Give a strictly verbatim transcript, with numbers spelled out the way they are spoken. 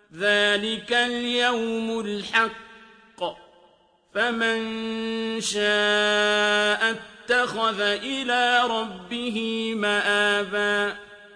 ذلك اليوم الحق فمن شاء اتخذ إلى ربه مآبا